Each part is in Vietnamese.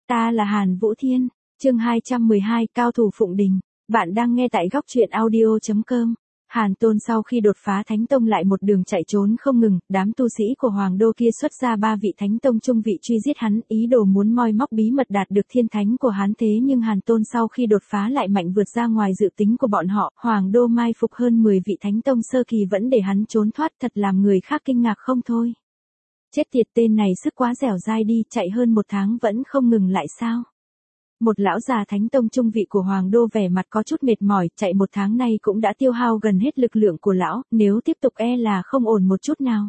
Ta là Hàn Vũ Thiên, chương 212, cao thủ Phụng Đình. Bạn đang nghe tại góc truyện audio.com. Hàn Tôn sau khi đột phá Thánh Tông lại một đường chạy trốn không ngừng, đám tu sĩ của Hoàng Đô kia xuất ra 3 vị Thánh Tông trung vị truy giết hắn, ý đồ muốn moi móc bí mật đạt được thiên thánh của hắn, thế nhưng Hàn Tôn sau khi đột phá lại mạnh vượt ra ngoài dự tính của bọn họ, Hoàng Đô mai phục hơn 10 vị Thánh Tông sơ kỳ vẫn để hắn trốn thoát, thật làm người khác kinh ngạc không thôi. Chết tiệt, tên này sức quá dẻo dai đi, chạy hơn 1 tháng vẫn không ngừng lại sao? Một lão già Thánh Tông trung vị của Hoàng Đô vẻ mặt có chút mệt mỏi, chạy 1 tháng nay cũng đã tiêu hao gần hết lực lượng của lão, nếu tiếp tục e là không ổn một chút nào.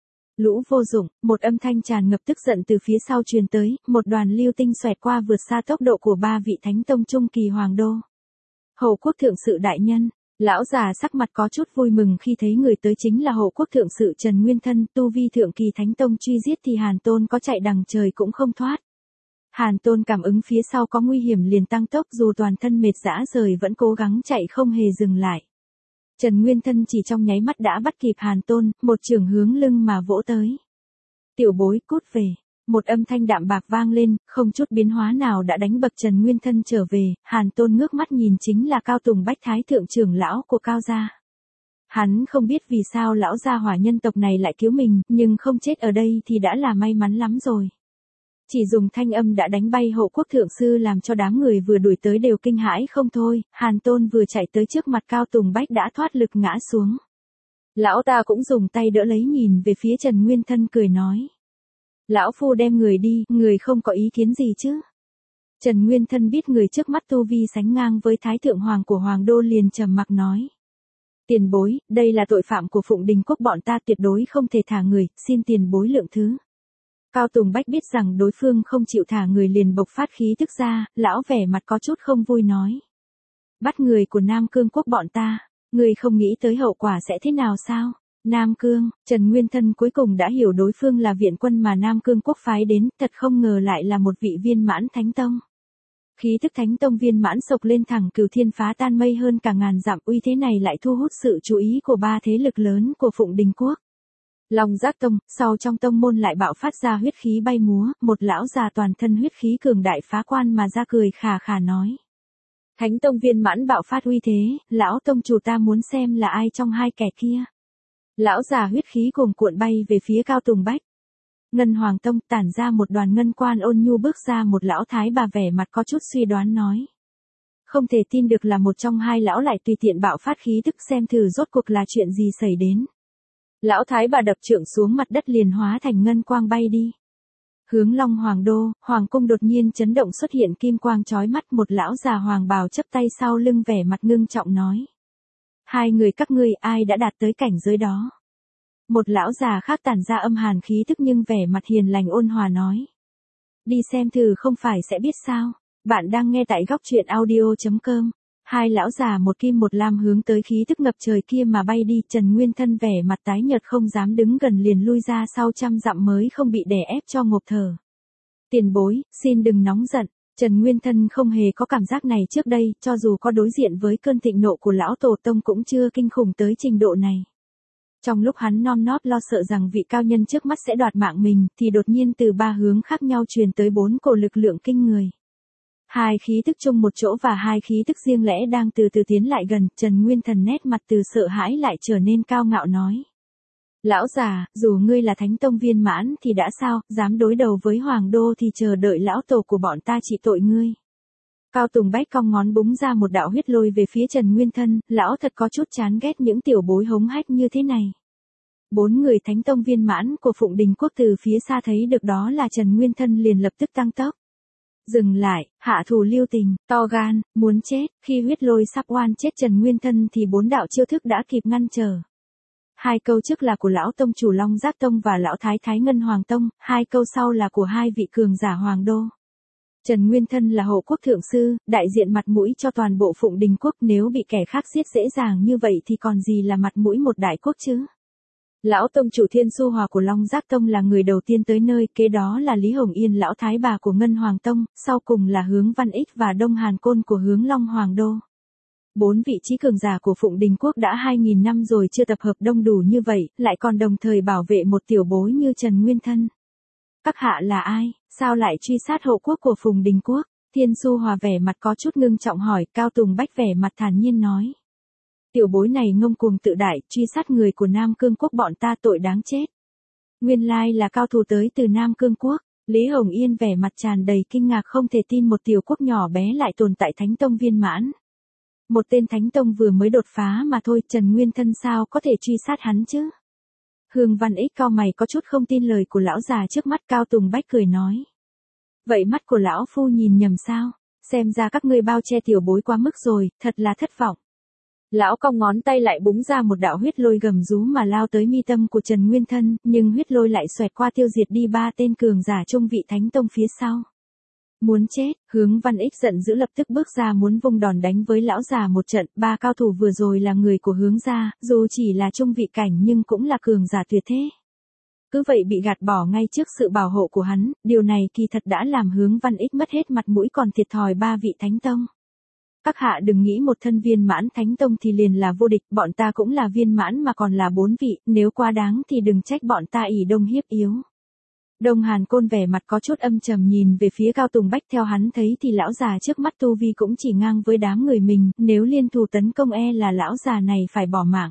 Lũ vô dụng, một âm thanh tràn ngập tức giận từ phía sau truyền tới, một đoàn lưu tinh xoẹt qua vượt xa tốc độ của 3 vị Thánh Tông trung kỳ Hoàng Đô. Hầu quốc thượng sự đại nhân. Lão già sắc mặt có chút vui mừng khi thấy người tới chính là Hộ quốc thượng sự Trần Nguyên Thân, tu vi thượng kỳ Thánh Tông truy giết thì Hàn Tôn có chạy đằng trời cũng không thoát. Hàn Tôn cảm ứng phía sau có nguy hiểm liền tăng tốc, dù toàn thân mệt rã rời vẫn cố gắng chạy không hề dừng lại. Trần Nguyên Thân chỉ trong nháy mắt đã bắt kịp Hàn Tôn, một chưởng hướng lưng mà vỗ tới. Tiểu bối, cút về. Một âm thanh đạm bạc vang lên, không chút biến hóa nào đã đánh bật Trần Nguyên Thân trở về. Hàn Tôn ngước mắt nhìn chính là Cao Tùng Bách Thái thượng trưởng lão của Cao gia. Hắn không biết vì sao lão gia hỏa nhân tộc này lại cứu mình, nhưng không chết ở đây thì đã là may mắn lắm rồi. Chỉ dùng thanh âm đã đánh bay Hộ quốc thượng sư làm cho đám người vừa đuổi tới đều kinh hãi không thôi. Hàn Tôn vừa chạy tới trước mặt Cao Tùng Bách đã thoát lực ngã xuống. Lão ta cũng dùng tay đỡ lấy, nhìn về phía Trần Nguyên Thân cười nói. Lão phu đem người đi, người không có ý kiến gì chứ? Trần Nguyên Thân biết người trước mắt tu vi sánh ngang với Thái Thượng Hoàng của Hoàng Đô liền trầm mặc nói. Tiền bối, đây là tội phạm của Phụng Đình Quốc, bọn ta tuyệt đối không thể thả người, xin tiền bối lượng thứ. Cao Tùng Bách biết rằng đối phương không chịu thả người liền bộc phát khí tức ra, lão vẻ mặt có chút không vui nói. Bắt người của Nam Cương Quốc bọn ta, người không nghĩ tới hậu quả sẽ thế nào sao? Nam Cương, Trần Nguyên Thân cuối cùng đã hiểu đối phương là viện quân mà Nam Cương Quốc phái đến, thật không ngờ lại là một vị viên mãn Thánh Tông. Khí tức Thánh Tông viên mãn sộc lên thẳng cửu thiên phá tan mây hơn cả ngàn dặm, uy thế này lại thu hút sự chú ý của 3 thế lực lớn của Phụng Đình Quốc. Long Giác Tông, sau trong tông môn lại bạo phát ra huyết khí bay múa, một lão già toàn thân huyết khí cường đại phá quan mà ra cười khà khà nói. Thánh Tông viên mãn bạo phát uy thế, lão tông chủ ta muốn xem là ai trong hai kẻ kia. Lão già huyết khí cuồn cuộn bay về phía Cao Tùng Bách. Ngân Hoàng Tông tản ra một đoàn ngân quan ôn nhu, bước ra một lão thái bà vẻ mặt có chút suy đoán nói. Không thể tin được là một trong hai lão lại tùy tiện bạo phát khí tức, xem thử rốt cuộc là chuyện gì xảy đến. Lão thái bà đập trượng xuống mặt đất liền hóa thành ngân quang bay đi. Hướng Long Hoàng Đô, Hoàng cung đột nhiên chấn động, xuất hiện kim quang chói mắt, một lão già hoàng bào chắp tay sau lưng vẻ mặt ngưng trọng nói. Hai người các ngươi ai đã đạt tới cảnh giới đó? Một lão già khác tản ra âm hàn khí tức nhưng vẻ mặt hiền lành ôn hòa nói. Đi xem thử không phải sẽ biết sao. Bạn đang nghe tại góc truyện audio.com. Hai lão già một kim một lam hướng tới khí tức ngập trời kia mà bay đi. Trần Nguyên Thân vẻ mặt tái nhợt không dám đứng gần liền lui ra sau trăm dặm mới không bị đè ép cho ngộp thở. Tiền bối, xin đừng nóng giận. Trần Nguyên Thân không hề có cảm giác này trước đây, cho dù có đối diện với cơn thịnh nộ của lão tổ tông cũng chưa kinh khủng tới trình độ này. Trong lúc hắn non nót lo sợ rằng vị cao nhân trước mắt sẽ đoạt mạng mình, thì đột nhiên từ 3 hướng khác nhau truyền tới 4 cổ lực lượng kinh người. 2 khí tức chung một chỗ và 2 khí tức riêng lẻ đang từ từ tiến lại gần. Trần Nguyên Thần nét mặt từ sợ hãi lại trở nên cao ngạo nói. Lão già, dù ngươi là Thánh Tông viên mãn thì đã sao, dám đối đầu với Hoàng Đô thì chờ đợi lão tổ của bọn ta trị tội ngươi. Cao Tùng Bách cong ngón búng ra một đạo huyết lôi về phía Trần Nguyên Thân, lão thật có chút chán ghét những tiểu bối hống hách như thế này. 4 người Thánh Tông viên mãn của Phụng Đình Quốc từ phía xa thấy được đó là Trần Nguyên Thân liền lập tức tăng tốc. Dừng lại, hạ thủ lưu tình, to gan, muốn chết. Khi huyết lôi sắp oan chết Trần Nguyên Thân thì 4 đạo chiêu thức đã kịp ngăn trở. 2 câu trước là của lão tông chủ Long Giác Tông và lão thái thái Ngân Hoàng Tông, 2 câu sau là của 2 vị cường giả Hoàng Đô. Trần Nguyên Thân là Hộ quốc thượng sư, đại diện mặt mũi cho toàn bộ Phụng Đình Quốc, nếu bị kẻ khác giết dễ dàng như vậy thì còn gì là mặt mũi một đại quốc chứ. Lão tông chủ Thiên Xu Hòa của Long Giác Tông là người đầu tiên tới nơi, kế đó là Lý Hồng Yên lão thái bà của Ngân Hoàng Tông, sau cùng là Hướng Văn Ích và Đông Hàn Côn của Hướng Long Hoàng Đô. 4 vị trí cường giả của Phụng Đình Quốc đã 2.000 năm rồi chưa tập hợp đông đủ như vậy, lại còn đồng thời bảo vệ một tiểu bối như Trần Nguyên Thân. Các hạ là ai, sao lại truy sát hộ quốc của Phùng Đình Quốc? Thiên Xu Hòa vẻ mặt có chút ngưng trọng hỏi, Cao Tùng Bách vẻ mặt thản nhiên nói. Tiểu bối này ngông cuồng tự đại, truy sát người của Nam Cương Quốc bọn ta tội đáng chết. Nguyên lai là cao thủ tới từ Nam Cương Quốc. Lý Hồng Yên vẻ mặt tràn đầy kinh ngạc không thể tin một tiểu quốc nhỏ bé lại tồn tại Thánh Tông viên mãn. Một tên Thánh Tông vừa mới đột phá mà thôi, Trần Nguyên Thân sao có thể truy sát hắn chứ? Hương Văn Ích cau mày có chút không tin lời của lão già trước mắt. Cao Tùng Bách cười nói. Vậy mắt của lão phu nhìn nhầm sao? Xem ra các ngươi bao che tiểu bối quá mức rồi, thật là thất vọng. Lão cong ngón tay lại búng ra một đạo huyết lôi gầm rú mà lao tới mi tâm của Trần Nguyên Thân, nhưng huyết lôi lại xoẹt qua tiêu diệt đi 3 tên cường giả trung vị Thánh Tông phía sau. Muốn chết, Hướng Văn Ích giận dữ lập tức bước ra muốn vung đòn đánh với lão già một trận. 3 cao thủ vừa rồi là người của Hướng gia, dù chỉ là trung vị cảnh nhưng cũng là cường giả tuyệt thế. Cứ vậy bị gạt bỏ ngay trước sự bảo hộ của hắn, điều này kỳ thật đã làm Hướng Văn Ích mất hết mặt mũi còn thiệt thòi 3 vị Thánh Tông. Các hạ đừng nghĩ một thân viên mãn Thánh Tông thì liền là vô địch, bọn ta cũng là viên mãn mà còn là 4 vị, nếu quá đáng thì đừng trách bọn ta ỷ đông hiếp yếu. Đông Hàn Côn vẻ mặt có chút âm trầm nhìn về phía Cao Tùng Bách, theo hắn thấy thì lão già trước mắt tu vi cũng chỉ ngang với đám người mình, nếu liên thủ tấn công là lão già này phải bỏ mạng.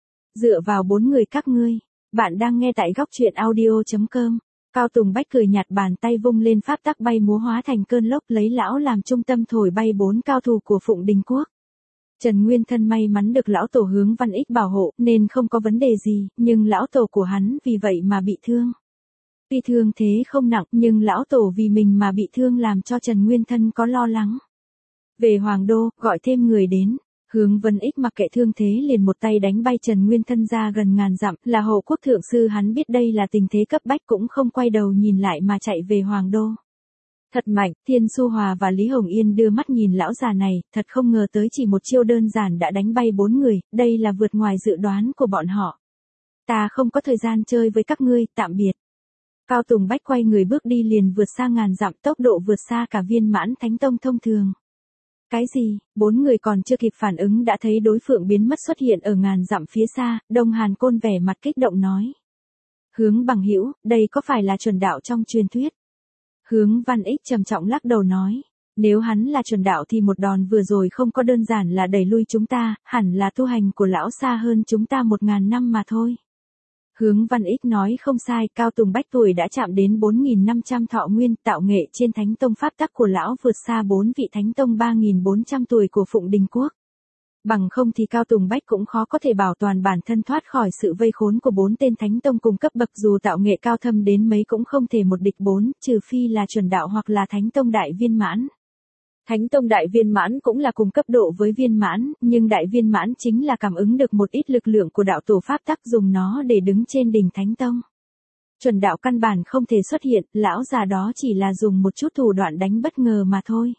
Dựa vào 4 người các ngươi, bạn đang nghe tại góc truyện audio.com. Cao Tùng Bách cười nhạt, bàn tay vung lên pháp tắc bay múa hóa thành cơn lốc lấy lão làm trung tâm thổi bay 4 cao thủ của Phụng Đình Quốc. Trần Nguyên Thân may mắn được lão tổ Hướng Văn Ích bảo hộ nên không có vấn đề gì, nhưng lão tổ của hắn vì vậy mà bị thương. Tuy thương thế không nặng nhưng lão tổ vì mình mà bị thương làm cho Trần Nguyên Thân có lo lắng. Về Hoàng Đô, gọi thêm người đến. Hướng Văn Ích mặc kệ thương thế liền một tay đánh bay Trần Nguyên Thân ra gần ngàn dặm, là hộ quốc thượng sư, hắn biết đây là tình thế cấp bách cũng không quay đầu nhìn lại mà chạy về Hoàng Đô. Thật mạnh, Thiên Xu Hòa và Lý Hồng Yên đưa mắt nhìn lão già này, thật không ngờ tới chỉ một chiêu đơn giản đã đánh bay 4 người, đây là vượt ngoài dự đoán của bọn họ. Ta không có thời gian chơi với các ngươi, tạm biệt. Cao Tùng Bách quay người bước đi liền vượt xa ngàn dặm, tốc độ vượt xa cả viên mãn Thánh Tông thông thường. Cái gì? 4 người còn chưa kịp phản ứng đã thấy đối phương biến mất xuất hiện ở ngàn dặm phía xa, Đông Hàn Côn vẻ mặt kích động nói. Hướng bằng hữu, đây có phải là chuẩn đạo trong truyền thuyết? Hướng Văn Ích trầm trọng lắc đầu nói. Nếu hắn là chuẩn đạo thì một đòn vừa rồi không có đơn giản là đẩy lui chúng ta, hẳn là tu hành của lão xa hơn chúng ta 1000 năm mà thôi. Hướng Văn Ích nói không sai, Cao Tùng Bách tuổi đã chạm đến 4500 thọ nguyên, tạo nghệ trên Thánh Tông pháp tắc của lão vượt xa 4 vị Thánh Tông 3400 tuổi của Phụng Đình Quốc. Bằng không thì Cao Tùng Bách cũng khó có thể bảo toàn bản thân thoát khỏi sự vây khốn của 4 tên Thánh Tông cùng cấp bậc, dù tạo nghệ cao thâm đến mấy cũng không thể một địch 4, trừ phi là chuẩn đạo hoặc là Thánh Tông đại viên mãn. Thánh Tông đại viên mãn cũng là cùng cấp độ với viên mãn, nhưng đại viên mãn chính là cảm ứng được một ít lực lượng của đạo tổ pháp tắc, dùng nó để đứng trên đỉnh Thánh Tông. Chuẩn đạo căn bản không thể xuất hiện, lão già đó chỉ là dùng một chút thủ đoạn đánh bất ngờ mà thôi.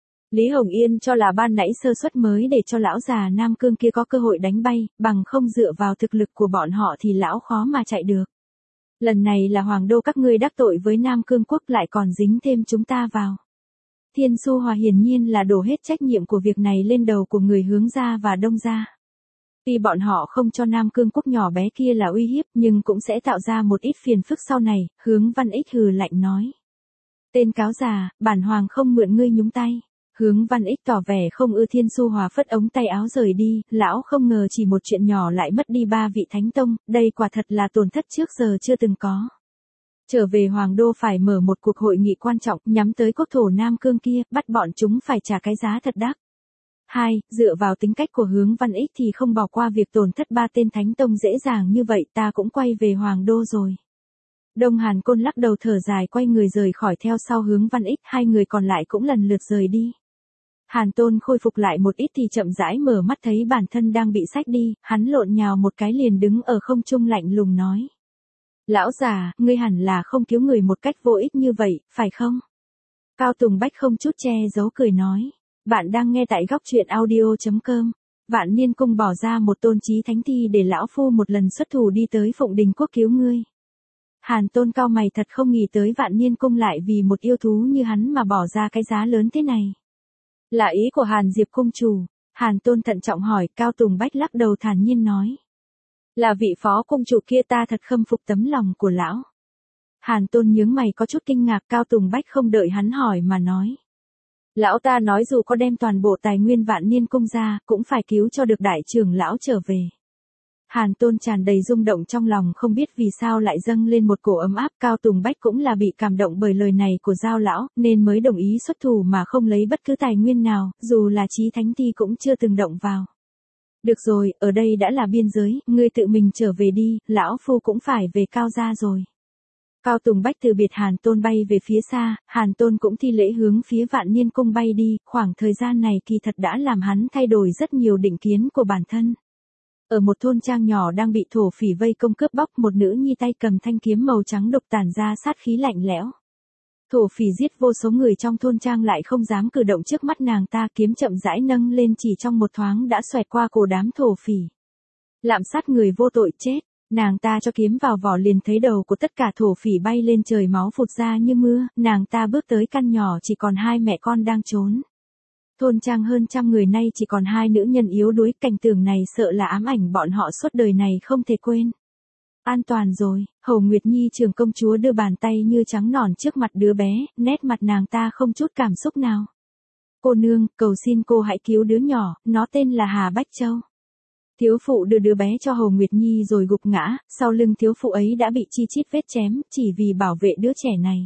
Lý Hồng Yên cho là ban nãy sơ suất mới để cho lão già Nam Cương kia có cơ hội đánh bay, bằng không dựa vào thực lực của bọn họ thì lão khó mà chạy được. Lần này là Hoàng Đô các ngươi đắc tội với Nam Cương Quốc lại còn dính thêm chúng ta vào. Thiên Xu Hòa hiển nhiên là đổ hết trách nhiệm của việc này lên đầu của người Hướng gia và Đông gia. Tuy bọn họ không cho Nam Cương Quốc nhỏ bé kia là uy hiếp nhưng cũng sẽ tạo ra một ít phiền phức sau này, Hướng Văn Ích hừ lạnh nói. Tên cáo già, bản hoàng không mượn ngươi nhúng tay. Hướng Văn Ích tỏ vẻ không ưa. Thiên Xu Hòa phất ống tay áo rời đi, lão không ngờ chỉ một chuyện nhỏ lại mất đi 3 vị Thánh Tông, đây quả thật là tổn thất trước giờ chưa từng có. Trở về Hoàng Đô phải mở một cuộc hội nghị quan trọng nhắm tới quốc thổ Nam Cương kia, bắt bọn chúng phải trả cái giá thật đắt. 2. Dựa vào tính cách của Hướng Văn Ích thì không bỏ qua việc tổn thất 3 tên Thánh Tông dễ dàng như vậy, ta cũng quay về Hoàng Đô rồi. Đông Hàn Côn lắc đầu thở dài quay người rời khỏi theo sau Hướng Văn Ích, 2 người còn lại cũng lần lượt rời đi. Hàn Tôn khôi phục lại một ít thì chậm rãi mở mắt thấy bản thân đang bị xách đi, hắn lộn nhào một cái liền đứng ở không trung lạnh lùng nói. Lão già, ngươi hẳn là không cứu người một cách vô ích như vậy, phải không? Cao Tùng Bách không chút che giấu cười nói. Bạn đang nghe tại góc truyện audio.com. Vạn Niên Cung bỏ ra một tôn chí thánh thi để lão phu một lần xuất thủ đi tới Phụng Đình Quốc cứu ngươi. Hàn Tôn cao mày thật không nghĩ tới Vạn Niên Cung lại vì một yêu thú như hắn mà bỏ ra cái giá lớn thế này. Là ý của Hàn Diệp cung chủ. Hàn Tôn thận trọng hỏi, Cao Tùng Bách lắc đầu thản nhiên nói. Là vị phó cung chủ kia, ta thật khâm phục tấm lòng của lão. Hàn Tôn nhướng mày có chút kinh ngạc, Cao Tùng Bách không đợi hắn hỏi mà nói. Lão ta nói dù có đem toàn bộ tài nguyên Vạn Niên Cung ra, cũng phải cứu cho được đại trưởng lão trở về. Hàn Tôn tràn đầy rung động trong lòng, không biết vì sao lại dâng lên một cổ ấm áp. Cao Tùng Bách cũng là bị cảm động bởi lời này của Giao lão, nên mới đồng ý xuất thủ mà không lấy bất cứ tài nguyên nào, dù là Chí Thánh Ti cũng chưa từng động vào. Được rồi, ở đây đã là biên giới, ngươi tự mình trở về đi, lão phu cũng phải về Cao gia rồi. Cao Tùng Bách từ biệt Hàn Tôn bay về phía xa, Hàn Tôn cũng thi lễ hướng phía Vạn Niên Cung bay đi, khoảng thời gian này kỳ thật đã làm hắn thay đổi rất nhiều định kiến của bản thân. Ở một thôn trang nhỏ đang bị thổ phỉ vây công cướp bóc, một nữ nhi tay cầm thanh kiếm màu trắng độc tản ra sát khí lạnh lẽo. Thổ phỉ giết vô số người trong thôn trang lại không dám cử động trước mắt nàng ta, kiếm chậm rãi nâng lên chỉ trong một thoáng đã xoẹt qua cổ đám thổ phỉ. Lạm sát người vô tội chết, nàng ta cho kiếm vào vỏ liền thấy đầu của tất cả thổ phỉ bay lên trời, máu phụt ra như mưa, nàng ta bước tới căn nhỏ chỉ còn hai mẹ con đang trốn. Thôn trang hơn 100 người nay chỉ còn 2 nữ nhân yếu đuối, cảnh tượng này sợ là ám ảnh bọn họ suốt đời này không thể quên. An toàn rồi, Hầu Nguyệt Nhi trưởng công chúa đưa bàn tay như trắng nõn trước mặt đứa bé, nét mặt nàng ta không chút cảm xúc nào. Cô nương, cầu xin cô hãy cứu đứa nhỏ, nó tên là Hà Bách Châu. Thiếu phụ đưa đứa bé cho Hầu Nguyệt Nhi rồi gục ngã, sau lưng thiếu phụ ấy đã bị chi chít vết chém, chỉ vì bảo vệ đứa trẻ này.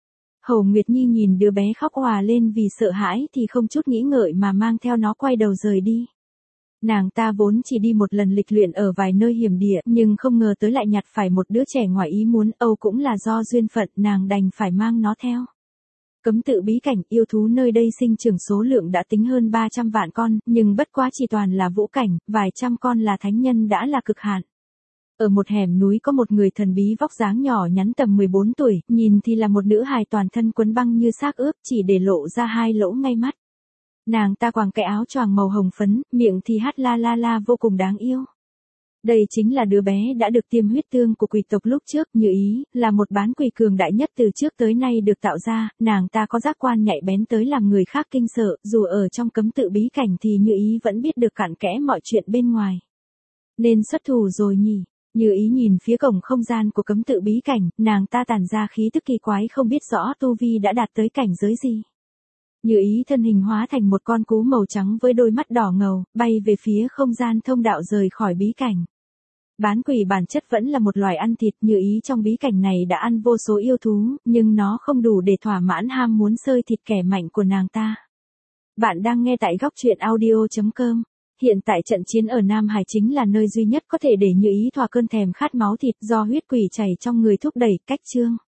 Hầu Nguyệt Nhi nhìn đứa bé khóc òa lên vì sợ hãi thì không chút nghĩ ngợi mà mang theo nó quay đầu rời đi. Nàng ta vốn chỉ đi một lần lịch luyện ở vài nơi hiểm địa, nhưng không ngờ tới lại nhặt phải một đứa trẻ ngoài ý muốn, Âu cũng là do duyên phận, nàng đành phải mang nó theo. Cấm tự bí cảnh, yêu thú nơi đây sinh trưởng số lượng đã tính hơn 300 vạn con, nhưng bất quá chỉ toàn là vũ cảnh, vài trăm con là thánh nhân đã là cực hạn. Ở một hẻm núi có một người thần bí vóc dáng nhỏ nhắn tầm 14 tuổi, nhìn thì là một nữ hài toàn thân quấn băng như xác ướp, chỉ để lộ ra 2 lỗ ngay mắt. Nàng ta quàng cái áo choàng màu hồng phấn, miệng thì hát la la la vô cùng đáng yêu. Đây chính là đứa bé đã được tiêm huyết tương của quỷ tộc lúc trước, Như Ý, là một bán quỷ cường đại nhất từ trước tới nay được tạo ra, nàng ta có giác quan nhạy bén tới làm người khác kinh sợ, dù ở trong cấm tự bí cảnh thì Như Ý vẫn biết được cặn kẽ mọi chuyện bên ngoài. Nên xuất thủ rồi nhỉ? Như Ý nhìn phía cổng không gian của cấm tự bí cảnh, nàng ta tản ra khí tức kỳ quái, không biết rõ tu vi đã đạt tới cảnh giới gì. Như Ý thân hình hóa thành một con cú màu trắng với đôi mắt đỏ ngầu, bay về phía không gian thông đạo rời khỏi bí cảnh. Bán quỷ bản chất vẫn là một loài ăn thịt, Như Ý trong bí cảnh này đã ăn vô số yêu thú, nhưng nó không đủ để thỏa mãn ham muốn xơi thịt kẻ mạnh của nàng ta. Bạn đang nghe tại góc truyện audio.com. Hiện tại trận chiến ở Nam Hải chính là nơi duy nhất có thể để Như Ý thỏa cơn thèm khát máu thịt, do huyết quỷ chảy trong người thúc đẩy. Cách chương